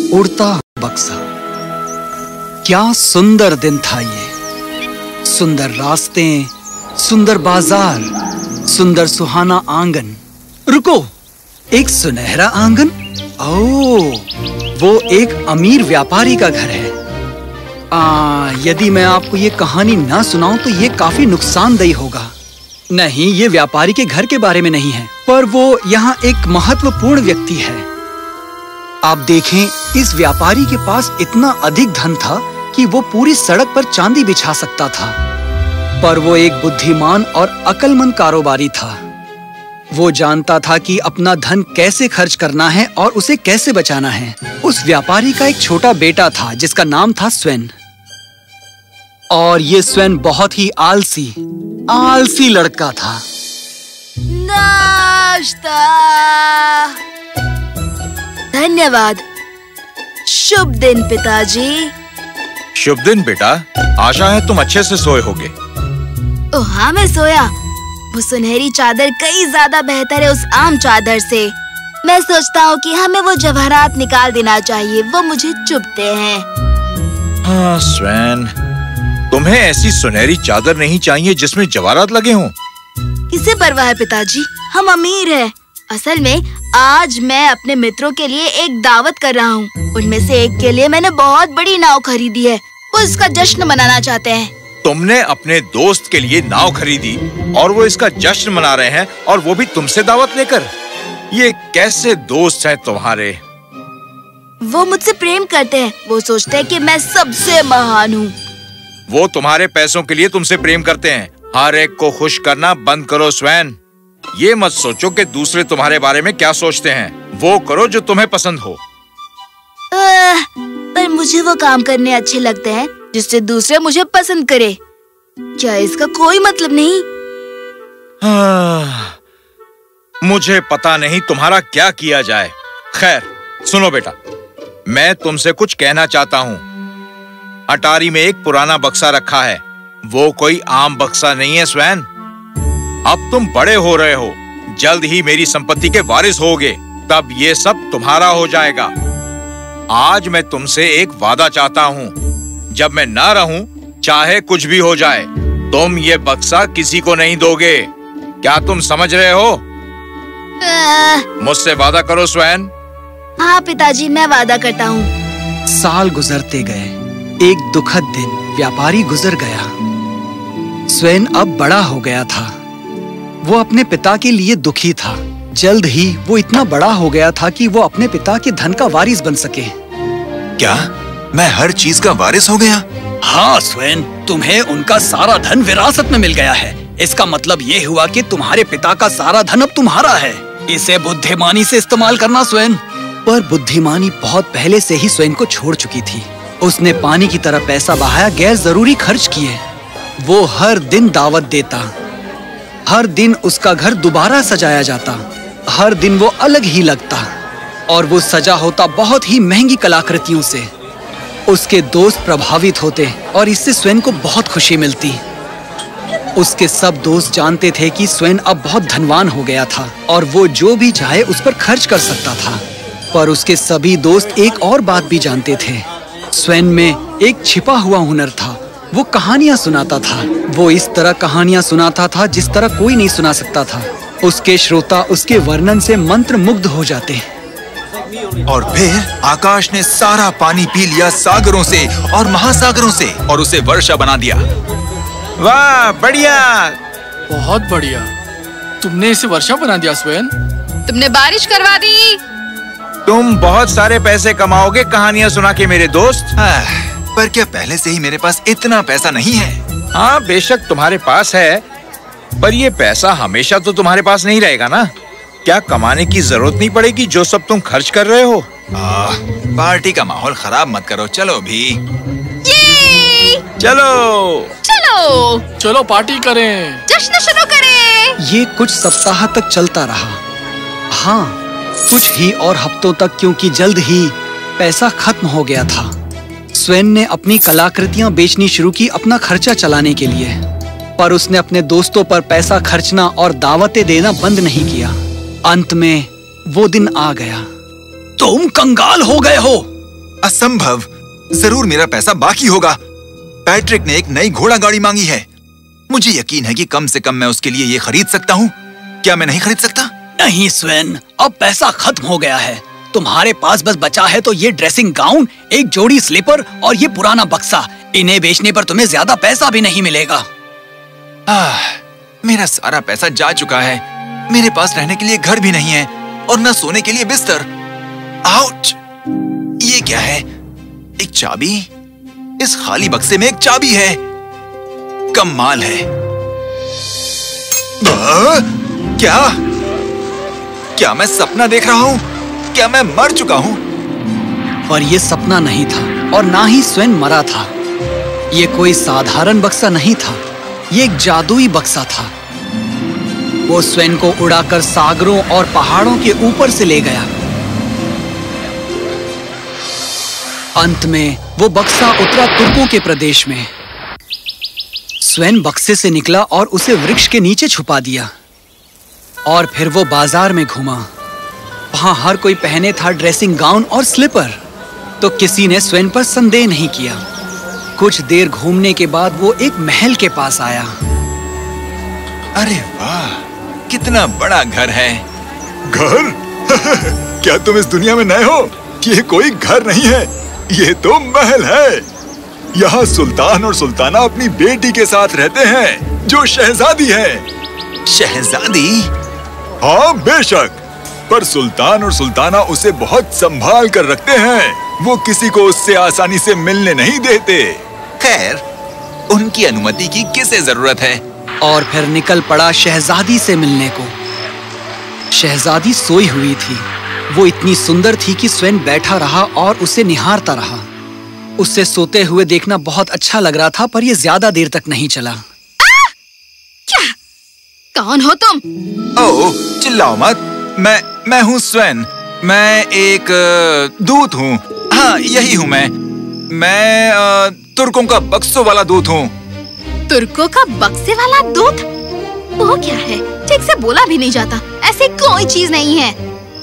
उड़ता बक्सा। क्या सुंदर दिन था ये। सुंदर रास्ते, सुंदर बाजार, सुंदर सुहाना आंगन। रुको, एक सुनहरा आंगन। ओह, वो एक अमीर व्यापारी का घर है। यदि मैं आपको ये कहानी ना सुनाऊं तो ये काफी नुकसानदेह होगा। नहीं, ये व्यापारी के घर के बारे में नहीं है, पर वो यहाँ एक महत्वपूर्ण व्यक्ति है। आप देखें, इस व्यापारी के पास इतना अधिक धन था कि वो पूरी सड़क पर चांदी बिछा सकता था। पर वो एक बुद्धिमान और अक्लमंद कारोबारी था। वो जानता था कि अपना धन कैसे खर्च करना है और उसे कैसे बचाना है। उस व्यापारी का एक छोटा बेटा था जिसका नाम था स्वेन। और ये स्वेन बहुत ही आलसी लड़का था। नाश्ता। धन्यवाद। शुभ दिन पिताजी। शुभ दिन बेटा। आशा है तुम अच्छे से सोए होगे। ओह हाँ, मैं सोया। वो सुनहरी चादर कई ज्यादा बेहतर है उस आम चादर से। मैं सोचता हूँ कि हमें वो जवाहरात निकाल देना चाहिए, वो मुझे चुभते हैं। हाँ स्वेन, तुम्हें ऐसी सुनहरी चादर नहीं चाहिए जिसमें जवाहरात लगे हों। किसे परवाह है पिताजी, हम अमीर हैं। असल में आज मैं अपने मित्रों के लिए एक दावत कर रहा हूँ। उनमें से एक के लिए मैंने बहुत बड़ी नाव खरीदी है। वो इसका जश्न मनाना चाहते हैं। तुमने अपने दोस्त के लिए नाव खरीदी और वो इसका जश्न मना रहे हैं, और वो भी तुमसे दावत लेकर। ये कैसे दोस्त हैं तुम्हारे? वो मुझसे प्रेम करते हैं। वो सोचते हैं कि मैं सबसे महान हूँ। वो तुम्हारे पैसों के लिए तुमसे प्रेम करते हैं। हर एक को खुश करना बंद करो स्वेन। ये मत सोचो कि दूसरे तुम्हारे बारे में क्या सोचते हैं। वो करो जो तुम्हें पसंद हो। पर मुझे वो काम करने अच्छे लगते हैं जिससे दूसरे मुझे पसंद करे। क्या इसका कोई मतलब नहीं? मुझे पता नहीं तुम्हारा क्या किया जाए। खैर सुनो बेटा, मैं तुमसे कुछ कहना चाहता हूँ। अटारी में एक पुराना बक्सा रखा है। वो कोई आम बक्सा नहीं है स्वेन। अब तुम बड़े हो रहे हो, जल्द ही मेरी संपत्ति के वारिस होगे। तब ये सब तुम्हारा हो जाएगा। आज मैं तुमसे एक वादा चाहता हूँ। जब मैं ना रहूं, चाहे कुछ भी हो जाए, तुम ये बक्सा किसी को नहीं दोगे। क्या तुम समझ रहे हो? मुझसे वादा करो स्वेन। हाँ पिताजी, मैं वादा करता हूँ। साल गुजरते गए। एक दुखद दिन व्यापारी गुजर गया। स्वेन अब बड़ा हो गया था। वो अपने पिता के लिए दुखी था। जल्द ही वो इतना बड़ा हो गया था कि वो अपने पिता के धन का वारिस बन सके। क्या मैं हर चीज का वारिस हो गया? हाँ स्वेन, तुम्हें उनका सारा धन विरासत में मिल गया है। इसका मतलब ये हुआ कि तुम्हारे पिता का सारा धन अब तुम्हारा है। इसे बुद्धिमानी से इस्तेमाल करना स्वेन। पर बुद्धिमानी बहुत पहले से ही स्वेन को छोड़ चुकी थी। उसने पानी की तरह पैसा बहाया, गैर जरूरी खर्च किए। वो हर दिन दावत देता। हर दिन उसका घर दोबारा सजाया जाता। हर दिन वो अलग ही लगता और वो सजा होता बहुत ही महंगी कलाकृतियों से। उसके दोस्त प्रभावित होते और इससे स्वेन को बहुत खुशी मिलती। उसके सब दोस्त जानते थे कि स्वेन अब बहुत धनवान हो गया था और वो जो भी चाहे उस पर खर्च कर सकता था। पर उसके सभी दोस्त एक और बात भी जानते थे। स्वेन में एक छिपा हुआ हुनर था। वो कहानियां सुनाता था। वो इस तरह कहानियां सुनाता था जिस तरह कोई नहीं सुना सकता था। उसके श्रोता उसके वर्णन से मंत्र मुग्ध हो जाते। और फिर आकाश ने सारा पानी पी लिया, सागरों से और महासागरों से, और उसे वर्षा बना दिया। वाह, बढ़िया, बहुत बढ़िया। तुमने इसे वर्षा बना दिया स्वेन। तुमने बारिश करवा दी। तुम बहुत सारे पैसे कमाओगे कहानियां सुना के मेरे दोस्त। पर क्या पहले से ही मेरे पास इतना पैसा नहीं है? हाँ बेशक तुम्हारे पास है, पर ये पैसा हमेशा तो तुम्हारे पास नहीं रहेगा ना। क्या कमाने की जरूरत नहीं पड़ेगी जो सब तुम खर्च कर रहे हो? पार्टी का माहौल खराब मत करो। चलो भी। चलो पार्टी करें, जश्न शुरू करें। ये कुछ सप्ताह तक चलता रहा। हाँ, कुछ ही और हफ्तों तक, क्योंकि जल्द ही पैसा खत्म हो गया था। स्वेन ने अपनी कलाकृतियां बेचनी शुरू की अपना खर्चा चलाने के लिए। पर उसने अपने दोस्तों पर पैसा खर्चना और दावतें देना बंद नहीं किया। अंत में वो दिन आ गया। तुम कंगाल हो गए हो। असंभव। जरूर मेरा पैसा बाकी होगा। पैट्रिक ने एक नई घोड़ा गाड़ी मांगी है। मुझे यकीन है कि कम से कम मैं उसके लिए ये खरीद सकता हूँ। क्या मैं नहीं खरीद सकता? नहीं स्वेन, अब पैसा खत्म हो गया है। तुम्हारे पास बस बचा है तो ये ड्रेसिंग गाउन, एक जोड़ी स्लीपर और ये पुराना बक्सा। इन्हें बेचने पर तुम्हें ज्यादा पैसा भी नहीं मिलेगा। मेरा सारा पैसा जा चुका है। मेरे पास रहने के लिए घर भी नहीं है और न सोने के लिए बिस्तर। आउच! ये क्या है? एक चाबी? इस खाली बक्से में एक चाबी है। कमाल है। क्या मैं सपना देख रहा हूँ? क्या मैं मर चुका हूँ? पर ये सपना नहीं था और ना ही स्वेन मरा था। ये कोई साधारण बक्सा नहीं था, ये एक जादुई बक्सा था। वो स्वेन को उड़ाकर सागरों और पहाड़ों के ऊपर से ले गया। अंत में वो बक्सा उतरा तुर्कों के प्रदेश में। स्वेन बक्से से निकला और उसे वृक्ष के नीचे छुपा दिया। और फिर वो बाजार में घूमा। वहां हर कोई पहने था ड्रेसिंग गाउन और स्लीपर, तो किसी ने स्वेन पर संदेह नहीं किया। कुछ देर घूमने के बाद वो एक महल के पास आया। अरे वाह, कितना बड़ा घर है। घर? क्या तुम इस दुनिया में नए हो? ये कोई घर नहीं है, ये तो महल है। यहाँ सुल्तान और सुल्ताना अपनी बेटी के साथ रहते हैं, जो शहजादी है। शहजादी? हाँ बेशक, पर सुल्तान और सुल्ताना उसे बहुत संभाल कर रखते हैं। वो किसी को उससे आसानी से मिलने नहीं देते। खैर, उनकी अनुमति की किसे जरूरत है? और फिर निकल पड़ा शहजादी से मिलने को। शहजादी सोई हुई थी। वो इतनी सुंदर थी कि स्वेन बैठा रहा और उसे निहारता रहा। उसे सोते हुए देखना बहुत अच्छा लग रहा था, पर यह ज्यादा देर तक नहीं चला। क्या? कौन हो तुम? ओह, चिल्लाओ मत। मैं हूँ स्वेन। मैं एक दूत हूँ। हाँ, यही हूँ मैं। तुर्कों का बक्सों वाला दूत हूँ। तुर्कों का बक्से वाला दूत? वो क्या है? ठीक से बोला भी नहीं जाता। ऐसी कोई चीज नहीं है।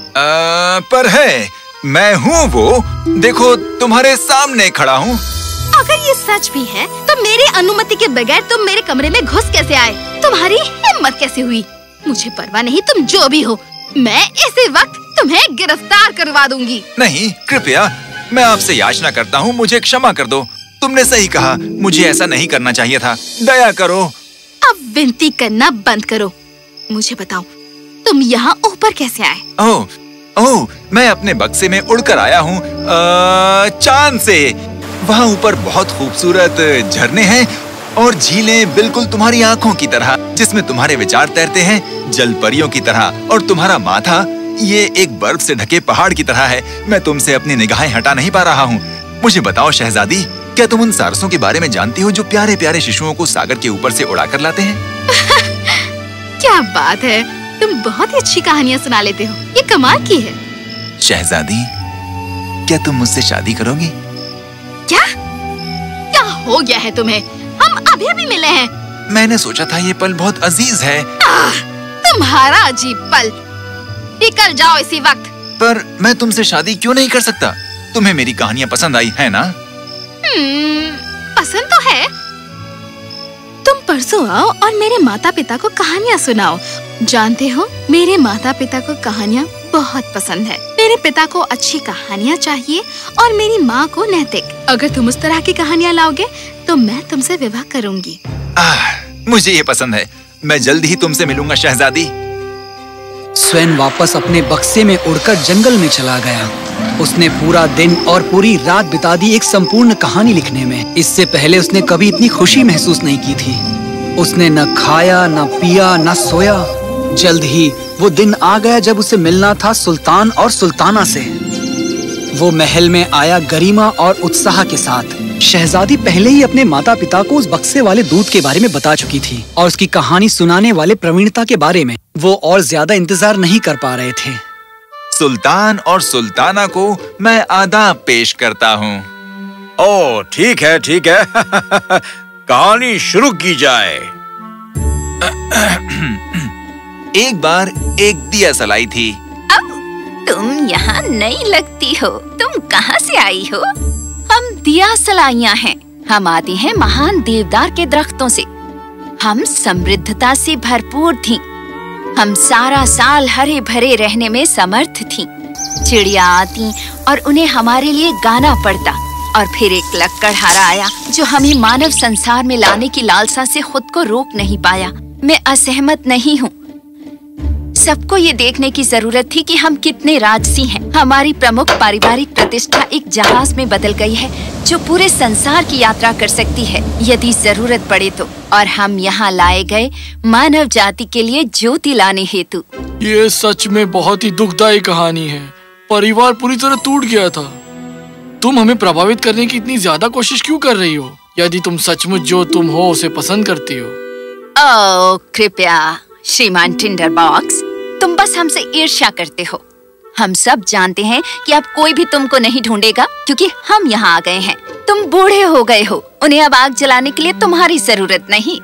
पर है, मैं हूँ वो। देखो, तुम्हारे सामने खड़ा हूँ। अगर ये सच भी है, तो मेरी अनुमति के बगैर तुम मेरे कमरे में घुस कैसे आए? तुम्हारी हिम्मत कैसे हुई? मुझे परवाह नहीं, तुम जो भी हो, मैं इसी वक्त तुम्हें गिरफ्तार करवा दूंगी। नहीं, कृपया, मैं आपसे याचना करता हूँ, मुझे क्षमा कर दो। तुमने सही कहा, मुझे ऐसा नहीं करना चाहिए था। दया करो। अब विनती करना बंद करो। मुझे बताओ, तुम यहाँ ऊपर कैसे आए? ओह, मैं अपने बक्से में उड़कर आया हूँ चांद से। वहाँ ऊपर बहुत खूबसूरत झरने हैं और झीलें बिल्कुल तुम्हारी आँखों की तरह, जिसमें तुम्हारे विचार तैरते हैं, जल परियों की तरह। और तुम्हारा माथा ये एक बर्फ से ढके पहाड़ की तरह है। मैं तुमसे अपनी निगाहें हटा नहीं पा रहा हूँ। मुझे बताओ शहजादी, क्या तुम उन सारसों के बारे में जानती हो जो प्यारे प्यारे शिशुओं को सागर के ऊपर से उड़ा कर लाते हैं? क्या बात है, तुम बहुत ही अच्छी कहानियाँ सुना लेते हो। ये कमाल की है। शहजादी, क्या तुम मुझसे शादी करोगी? क्या हो गया है तुम्हें? हम अभी अभी मिले हैं। मैंने सोचा था ये पल बहुत अजीज है। तुम्हारा अजीब पल। निकल जाओ इसी वक्त। पर मैं तुमसे शादी क्यों नहीं कर सकता? तुम्हें मेरी कहानियाँ पसंद आई है ना? पसंद तो है। तुम परसों आओ और मेरे माता पिता को कहानियाँ सुनाओ। जानते हो, मेरे माता पिता को कहानियाँ बहुत पसंद है। मेरे पिता को अच्छी कहानियाँ चाहिए और मेरी माँ को नैतिक। अगर तुम उस तरह की कहानियाँ लाओगे तो मैं तुमसे विवाह करूँगी। मुझे ये पसंद है। मैं जल्द ही तुमसे मिलूंगा शहजादी। स्वेन वापस अपने बक्से में उड़कर जंगल में चला गया। उसने पूरा दिन और पूरी रात बिता दी एक संपूर्ण कहानी लिखने में। इससे पहले उसने कभी इतनी खुशी महसूस नहीं की थी। उसने न खाया, न पिया, न सोया। जल्द ही वो दिन आ गया जब उसे मिलना था सुल्तान और सुल्ताना से। वो महल में आया गरिमा और उत्साह के साथ। शहजादी पहले ही अपने माता पिता को उस बक्से वाले दूत के बारे में बता चुकी थी और उसकी कहानी सुनाने वाले प्रवीणता के बारे में। वो और ज्यादा इंतजार नहीं कर पा रहे थे। सुल्तान और सुल्ताना को मैं आदाब पेश करता हूँ। ओह, ठीक है ठीक है। कहानी शुरू की जाए। एक बार एक दिया सलाई थी। तुम यहाँ नई लगती हो। तुम कहाँ से आई हो? हम दिया सलाइयाँ हैं। हम आते हैं महान देवदार के दरख्तों से। हम समृद्धता से भरपूर थीं। हम सारा साल हरे भरे रहने में समर्थ थीं। चिड़िया आती और उन्हें हमारे लिए गाना पड़ता, और फिर एक लकड़हारा आया जो हमें मानव संसार में लाने की लालसा से खुद को रोक नहीं पाया। मैं असहमत नहीं हूँ। सबको ये देखने की जरूरत थी कि हम कितने राजसी हैं। हमारी प्रमुख पारिवारिक प्रतिष्ठा एक जहाज में बदल गई है जो पूरे संसार की यात्रा कर सकती है यदि जरूरत पड़े तो। और हम यहाँ लाए गए मानव जाति के लिए ज्योति लाने हेतु। ये सच में बहुत ही दुखदायी कहानी है। परिवार पूरी तरह टूट गया था। तुम हमें प्रभावित करने की इतनी ज्यादा कोशिश क्यों कर रही हो, यदि तुम सचमुच जो तुम हो उसे पसंद करती हो? ओह कृपया श्रीमान टिंडरबॉक्स, तुम बस हमसे ईर्ष्या करते हो। हम सब जानते हैं कि अब कोई भी तुमको नहीं ढूंढेगा क्योंकि हम यहाँ आ गए हैं। तुम बूढ़े हो गए हो। उन्हें अब आग जलाने के लिए तुम्हारी जरूरत नहीं।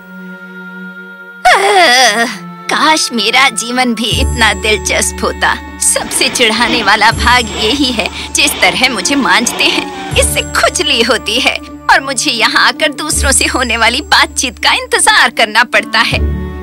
काश मेरा जीवन भी इतना दिलचस्प होता। सबसे चिढ़ाने वाला भाग यही है जिस तरह मुझे मांझते हैं। इससे खुजली होती है और मुझे यहाँ आकर दूसरों से होने वाली बातचीत का इंतजार करना पड़ता है।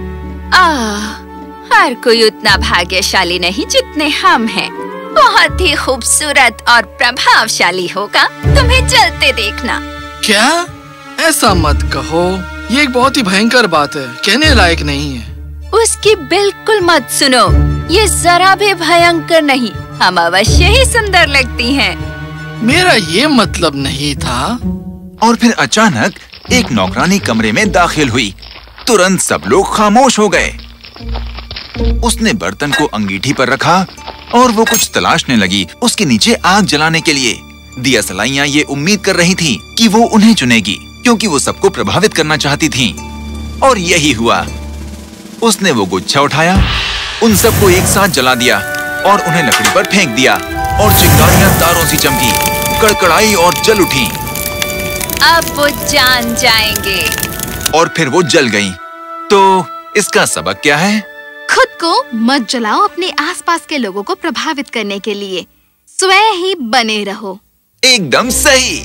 हर कोई उतना भाग्यशाली नहीं जितने हम हैं। बहुत ही खूबसूरत और प्रभावशाली होगा तुम्हें चलते देखना। क्या? ऐसा मत कहो। ये एक बहुत ही भयंकर बात है, कहने लायक नहीं है। उसकी बिल्कुल मत सुनो। ये जरा भी भयंकर नहीं। हम अवश्य ही सुंदर लगती हैं। मेरा ये मतलब नहीं था। और फिर अचानक एक नौकरानी कमरे में दाखिल हुई। तुरंत सब लोग खामोश हो गए। उसने बर्तन को अंगीठी पर रखा और वो कुछ तलाशने लगी उसके नीचे आग जलाने के लिए। दिया सलाइयाँ ये उम्मीद कर रही थी कि वो उन्हें चुनेगी क्योंकि वो सबको प्रभावित करना चाहती थी। और यही हुआ। उसने वो गुच्छा उठाया, उन सबको एक साथ जला दिया और उन्हें लकड़ी पर फेंक दिया और चिंगारियां तारों सी चमकी, कड़कड़ाई और जल उठी। अब वो जान जाएंगे। और फिर वो जल गईं। तो इसका सबक क्या है? खुद को मत जलाओ अपने आसपास के लोगों को प्रभावित करने के लिए। स्वयं ही बने रहो। एकदम सही।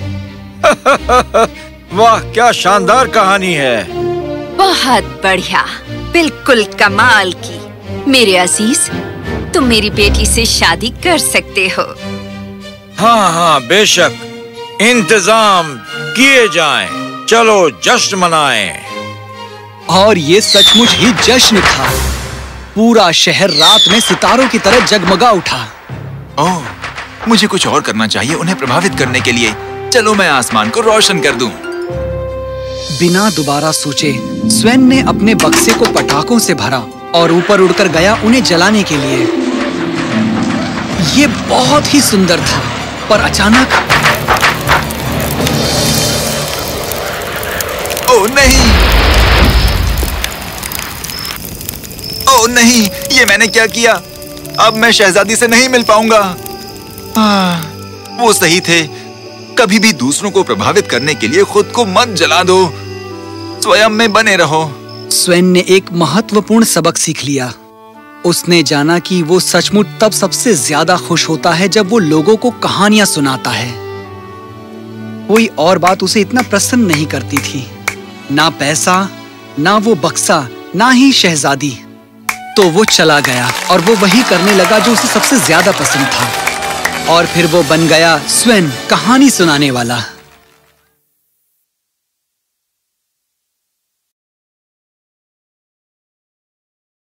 वाह, क्या शानदार कहानी है। बहुत बढ़िया, बिल्कुल कमाल की। मेरे अजीज, तुम मेरी बेटी से शादी कर सकते हो। हाँ हाँ बेशक, इंतजाम किए जाएं। चलो जश्न मनाएं। और ये सचमुच ही जश्न था। पूरा शहर रात में सितारों की तरह जगमगा उठा। ओह, मुझे कुछ और करना चाहिए उन्हें प्रभावित करने के लिए। चलो मैं आसमान को रोशन कर दूं। बिना दोबारा सोचे स्वेन ने अपने बक्से को पटाखों से भरा और ऊपर उड़कर गया उन्हें जलाने के लिए। ये बहुत ही सुंदर था, पर अचानक ओह नहीं, ओह नहीं, ये मैंने क्या किया? अब मैं शहजादी से नहीं मिल पाऊंगा। वो सही थे। कभी भी दूसरों को प्रभावित करने के लिए खुद को मत जला दो, स्वयं में बने रहो। स्वेन ने एक महत्वपूर्ण सबक सीख लिया। उसने जाना कि वो सचमुच तब सबसे ज्यादा खुश होता है जब वो लोगों को कहानियां सुनाता है। कोई और बात उसे इतना प्रसन्न नहीं करती थी। ना पैसा, ना वो बक्सा, ना ही शहजादी। तो वो चला गया और वो वही करने लगा जो उसे सबसे ज्यादा पसंद था। और फिर वो बन गया स्वेन, कहानी सुनाने वाला।